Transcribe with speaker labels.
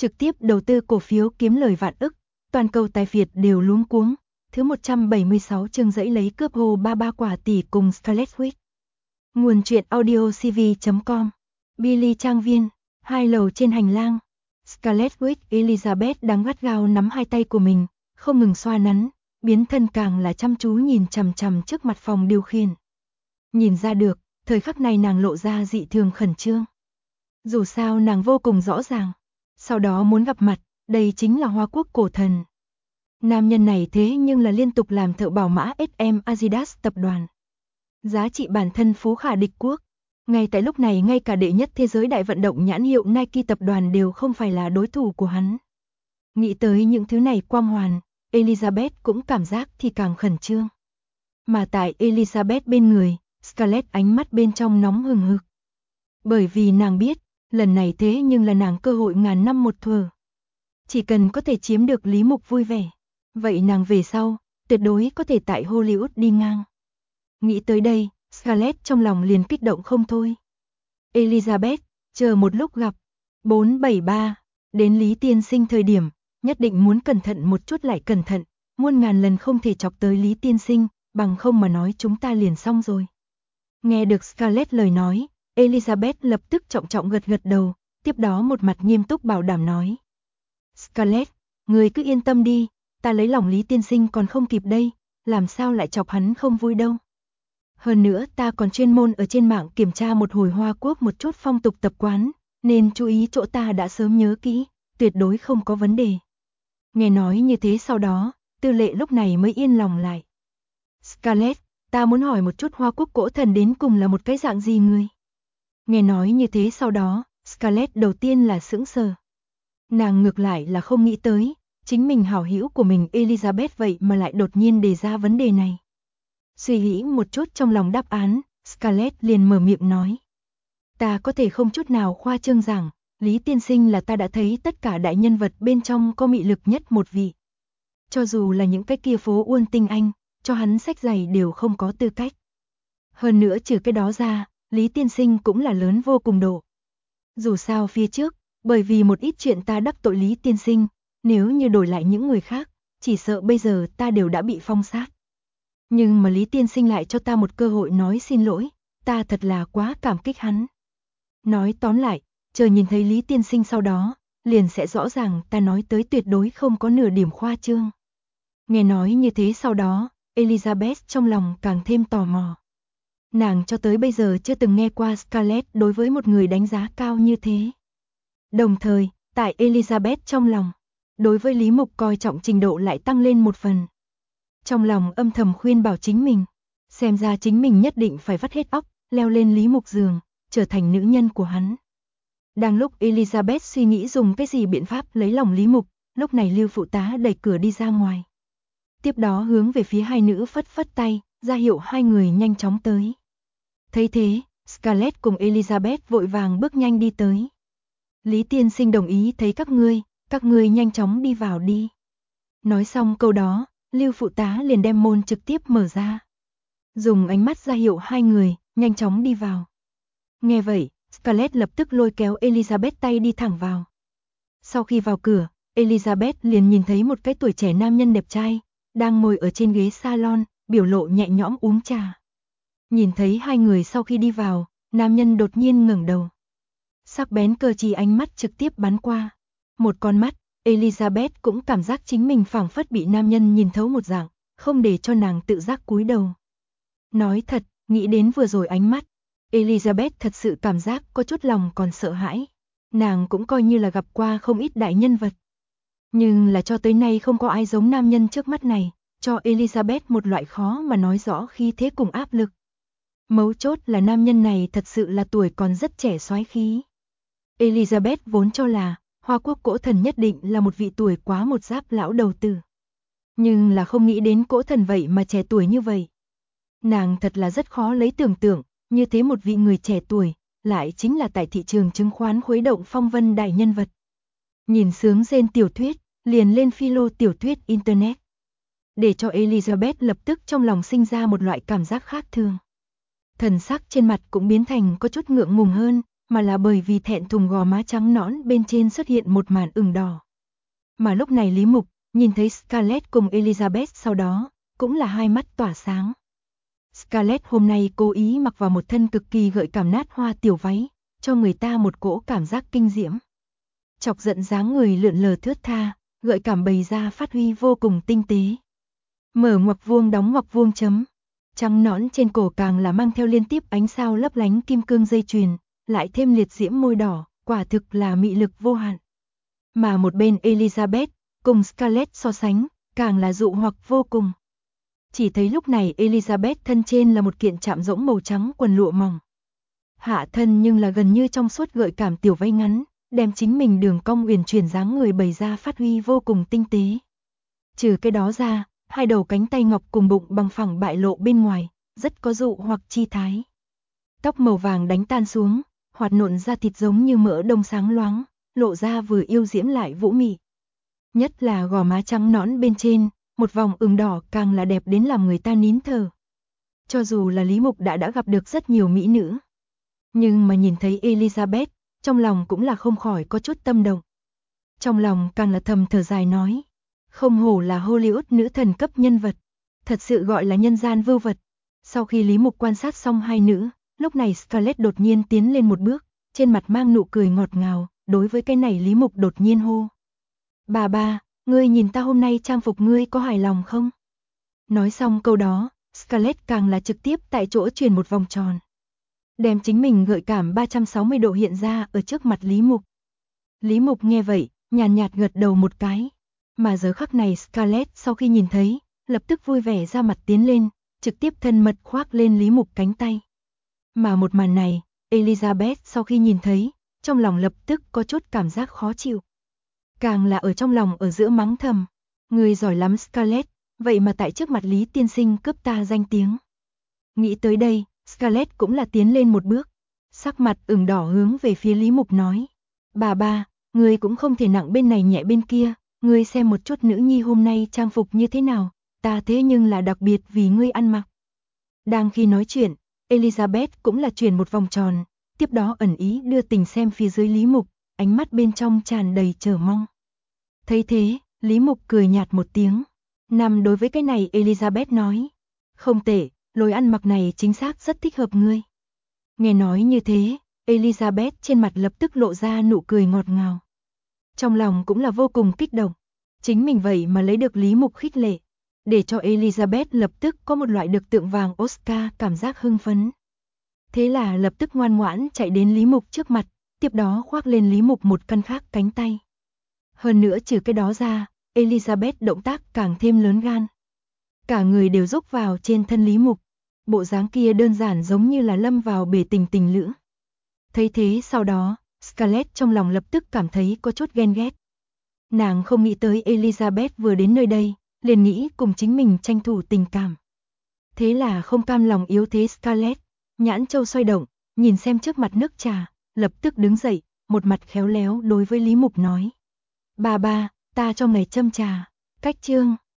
Speaker 1: trực tiếp đầu tư cổ phiếu kiếm lời vạn ức, toàn cầu tài phiệt đều luống cuống. Thứ 176 chương dãy lấy cướp hồ 33 quả tỷ cùng Scarlet Witch. Nguồn truyện audio cv.com. Billy trang viên, 2 lầu trên hành lang. Scarlet Witch Elizabeth đang gắt gao nắm hai tay của mình, không ngừng xoa nắn, biến thân càng là chăm chú nhìn chằm chằm trước mặt phòng điều khiển. Nhìn ra được, thời khắc này nàng lộ ra dị thường khẩn trương. Dù sao nàng vô cùng rõ ràng, sau đó muốn gặp mặt, đây chính là Hoa Quốc cổ thần. Nam nhân này thế nhưng là liên tục làm thợ bảo mã SM Adidas tập đoàn. Giá trị bản thân phú khả địch quốc. Ngay tại lúc này ngay cả đệ nhất thế giới đại vận động nhãn hiệu Nike tập đoàn đều không phải là đối thủ của hắn. Nghĩ tới những thứ này quang hoàn, Elizabeth cũng cảm giác thì càng khẩn trương. Mà tại Elizabeth bên người, Scarlett ánh mắt bên trong nóng hừng hực. Bởi vì nàng biết, lần này thế nhưng là nàng cơ hội ngàn năm một thuở. Chỉ cần có thể chiếm được Lý Mục vui vẻ, vậy nàng về sau, tuyệt đối có thể tại Hollywood đi ngang. Nghĩ tới đây, Scarlett trong lòng liền kích động không thôi. Elizabeth, chờ một lúc gặp. 473, đến Lý Tiên Sinh thời điểm, nhất định muốn cẩn thận một chút lại cẩn thận, muôn ngàn lần không thể chọc tới Lý Tiên Sinh, bằng không mà nói chúng ta liền xong rồi. Nghe được Scarlett lời nói, Elizabeth lập tức trọng trọng gật gật đầu, tiếp đó một mặt nghiêm túc bảo đảm nói. Scarlett, người cứ yên tâm đi, ta lấy lòng Lý Tiên Sinh còn không kịp đây, làm sao lại chọc hắn không vui đâu. Hơn nữa ta còn chuyên môn ở trên mạng kiểm tra một hồi Hoa Quốc một chút phong tục tập quán, nên chú ý chỗ ta đã sớm nhớ kỹ, tuyệt đối không có vấn đề. Nghe nói như thế sau đó, Tư Lệ lúc này mới yên lòng lại. Scarlett, ta muốn hỏi một chút Hoa Quốc cổ thần đến cùng là một cái dạng gì người? Nghe nói như thế sau đó, Scarlett đầu tiên là sững sờ. Nàng ngược lại là không nghĩ tới, chính mình hảo hữu của mình Elizabeth vậy mà lại đột nhiên đề ra vấn đề này. Suy nghĩ một chút trong lòng đáp án, Scarlett liền mở miệng nói. Ta có thể không chút nào khoa trương rằng, Lý Tiên Sinh là ta đã thấy tất cả đại nhân vật bên trong có mị lực nhất một vị. Cho dù là những cái kia phố Uôn tinh anh, cho hắn sách giày đều không có tư cách. Hơn nữa trừ cái đó ra, Lý Tiên Sinh cũng là lớn vô cùng độ. Dù sao phía trước, bởi vì một ít chuyện ta đắc tội Lý Tiên Sinh, nếu như đổi lại những người khác, chỉ sợ bây giờ ta đều đã bị phong sát. Nhưng mà Lý Tiên Sinh lại cho ta một cơ hội nói xin lỗi, ta thật là quá cảm kích hắn. Nói tóm lại, chờ nhìn thấy Lý Tiên Sinh sau đó, liền sẽ rõ ràng ta nói tới tuyệt đối không có nửa điểm khoa trương. Nghe nói như thế sau đó, Elizabeth trong lòng càng thêm tò mò. Nàng cho tới bây giờ chưa từng nghe qua Scarlett đối với một người đánh giá cao như thế. Đồng thời, tại Elizabeth trong lòng, đối với Lý Mục coi trọng trình độ lại tăng lên một phần. Trong lòng âm thầm khuyên bảo chính mình, xem ra chính mình nhất định phải vắt hết óc, leo lên Lý Mục giường, trở thành nữ nhân của hắn. Đang lúc Elizabeth suy nghĩ dùng cái gì biện pháp lấy lòng Lý Mục, lúc này Lưu phụ tá đẩy cửa đi ra ngoài. Tiếp đó hướng về phía hai nữ phất phất tay, ra hiệu hai người nhanh chóng tới. Thấy thế, Scarlett cùng Elizabeth vội vàng bước nhanh đi tới. Lý Tiên Sinh đồng ý thấy các ngươi nhanh chóng đi vào đi. Nói xong câu đó, Lưu phụ tá liền đem môn trực tiếp mở ra. Dùng ánh mắt ra hiệu hai người, nhanh chóng đi vào. Nghe vậy, Scarlett lập tức lôi kéo Elizabeth tay đi thẳng vào. Sau khi vào cửa, Elizabeth liền nhìn thấy một cái tuổi trẻ nam nhân đẹp trai, đang ngồi ở trên ghế salon, biểu lộ nhẹ nhõm uống trà. Nhìn thấy hai người sau khi đi vào, nam nhân đột nhiên ngẩng đầu. Sắc bén cơ trí ánh mắt trực tiếp bắn qua. Một con mắt, Elizabeth cũng cảm giác chính mình phảng phất bị nam nhân nhìn thấu một dạng, không để cho nàng tự giác cúi đầu. Nói thật, nghĩ đến vừa rồi ánh mắt, Elizabeth thật sự cảm giác có chút lòng còn sợ hãi. Nàng cũng coi như là gặp qua không ít đại nhân vật. Nhưng là cho tới nay không có ai giống nam nhân trước mắt này, cho Elizabeth một loại khó mà nói rõ khí thế cùng áp lực. Mấu chốt là nam nhân này thật sự là tuổi còn rất trẻ soái khí. Elizabeth vốn cho là Hoa Quốc cổ thần nhất định là một vị tuổi quá một giáp lão đầu tử. Nhưng là không nghĩ đến cổ thần vậy mà trẻ tuổi như vậy. Nàng thật là rất khó lấy tưởng tượng, như thế một vị người trẻ tuổi, lại chính là tại thị trường chứng khoán khuấy động phong vân đại nhân vật. Nhìn sướng rên tiểu thuyết, liền lên philo tiểu thuyết Internet. Để cho Elizabeth lập tức trong lòng sinh ra một loại cảm giác khác thường. Thần sắc trên mặt cũng biến thành có chút ngượng ngùng hơn, mà là bởi vì thẹn thùng gò má trắng nõn bên trên xuất hiện một màn ửng đỏ. Mà lúc này Lý Mục nhìn thấy Scarlett cùng Elizabeth sau đó, cũng là hai mắt tỏa sáng. Scarlett hôm nay cố ý mặc vào một thân cực kỳ gợi cảm nát hoa tiểu váy, cho người ta một cỗ cảm giác kinh diễm. Chọc giận dáng người lượn lờ thướt tha, gợi cảm bày ra phát huy vô cùng tinh tế. Mở ngoặc vuông đóng ngoặc vuông chấm. Trắng nõn trên cổ càng là mang theo liên tiếp ánh sao lấp lánh kim cương dây chuyền, lại thêm liệt diễm môi đỏ, quả thực là mị lực vô hạn. Mà một bên Elizabeth, cùng Scarlett so sánh, càng là dụ hoặc vô cùng. Chỉ thấy lúc này Elizabeth thân trên là một kiện chạm rỗng màu trắng quần lụa mỏng. Hạ thân nhưng là gần như trong suốt gợi cảm tiểu váy ngắn, đem chính mình đường cong uyển chuyển dáng người bày ra phát huy vô cùng tinh tế. Trừ cái đó ra, hai đầu cánh tay ngọc cùng bụng bằng phẳng bại lộ bên ngoài, rất có dụ hoặc chi thái. Tóc màu vàng đánh tan xuống, hoạt nộn da thịt giống như mỡ đông sáng loáng, lộ ra vừa yêu diễm lại vũ mị. Nhất là gò má trắng nõn bên trên, một vòng ửng đỏ càng là đẹp đến làm người ta nín thở. Cho dù là Lý Mục đã gặp được rất nhiều mỹ nữ, nhưng mà nhìn thấy Elizabeth, trong lòng cũng là không khỏi có chút tâm động. Trong lòng càng là thầm thở dài nói, không hổ là Hollywood nữ thần cấp nhân vật, thật sự gọi là nhân gian vưu vật. Sau khi Lý Mục quan sát xong hai nữ, lúc này Scarlett đột nhiên tiến lên một bước, trên mặt mang nụ cười ngọt ngào, đối với cái này Lý Mục đột nhiên hô. Bà, ngươi nhìn ta hôm nay trang phục ngươi có hài lòng không? Nói xong câu đó, Scarlett càng là trực tiếp tại chỗ chuyển một vòng tròn. Đem chính mình gợi cảm 360 độ hiện ra ở trước mặt Lý Mục. Lý Mục nghe vậy, nhàn nhạt gật đầu một cái. Mà giờ khắc này Scarlett sau khi nhìn thấy, lập tức vui vẻ ra mặt tiến lên, trực tiếp thân mật khoác lên Lý Mục cánh tay. Mà một màn này, Elizabeth sau khi nhìn thấy, trong lòng lập tức có chút cảm giác khó chịu. Càng là ở trong lòng ở giữa mắng thầm, người giỏi lắm Scarlett, vậy mà tại trước mặt Lý tiên sinh cướp ta danh tiếng. Nghĩ tới đây, Scarlett cũng là tiến lên một bước, sắc mặt ửng đỏ hướng về phía Lý Mục nói. Bà, người cũng không thể nặng bên này nhẹ bên kia, ngươi xem một chút nữ nhi hôm nay trang phục như thế nào, ta thế nhưng là đặc biệt vì ngươi ăn mặc. Đang khi nói chuyện, Elizabeth cũng là chuyển một vòng tròn, tiếp đó ẩn ý đưa tình xem phía dưới Lý Mục, ánh mắt bên trong tràn đầy chờ mong. Thấy thế, Lý Mục cười nhạt một tiếng. Nằm đối với cái này Elizabeth nói. Không tệ, lối ăn mặc này chính xác rất thích hợp ngươi. Nghe nói như thế, Elizabeth trên mặt lập tức lộ ra nụ cười ngọt ngào. Trong lòng cũng là vô cùng kích động. Chính mình vậy mà lấy được Lý Mục khích lệ, để cho Elizabeth lập tức có một loại được tượng vàng Oscar cảm giác hưng phấn. Thế là lập tức ngoan ngoãn chạy đến Lý Mục trước mặt, tiếp đó khoác lên Lý Mục một căn khác cánh tay. Hơn nữa trừ cái đó ra, Elizabeth động tác càng thêm lớn gan. Cả người đều dốc vào trên thân Lý Mục, bộ dáng kia đơn giản giống như là lâm vào bể tình tình lữ. Thấy thế sau đó, Scarlett trong lòng lập tức cảm thấy có chút ghen ghét. Nàng không nghĩ tới Elizabeth vừa đến nơi đây, liền nghĩ cùng chính mình tranh thủ tình cảm. Thế là không cam lòng yếu thế Scarlett, nhãn châu xoay động, nhìn xem trước mặt nước trà, lập tức đứng dậy, một mặt khéo léo đối với Lý Mục nói. Bà, ta trong này châm trà, cách chương.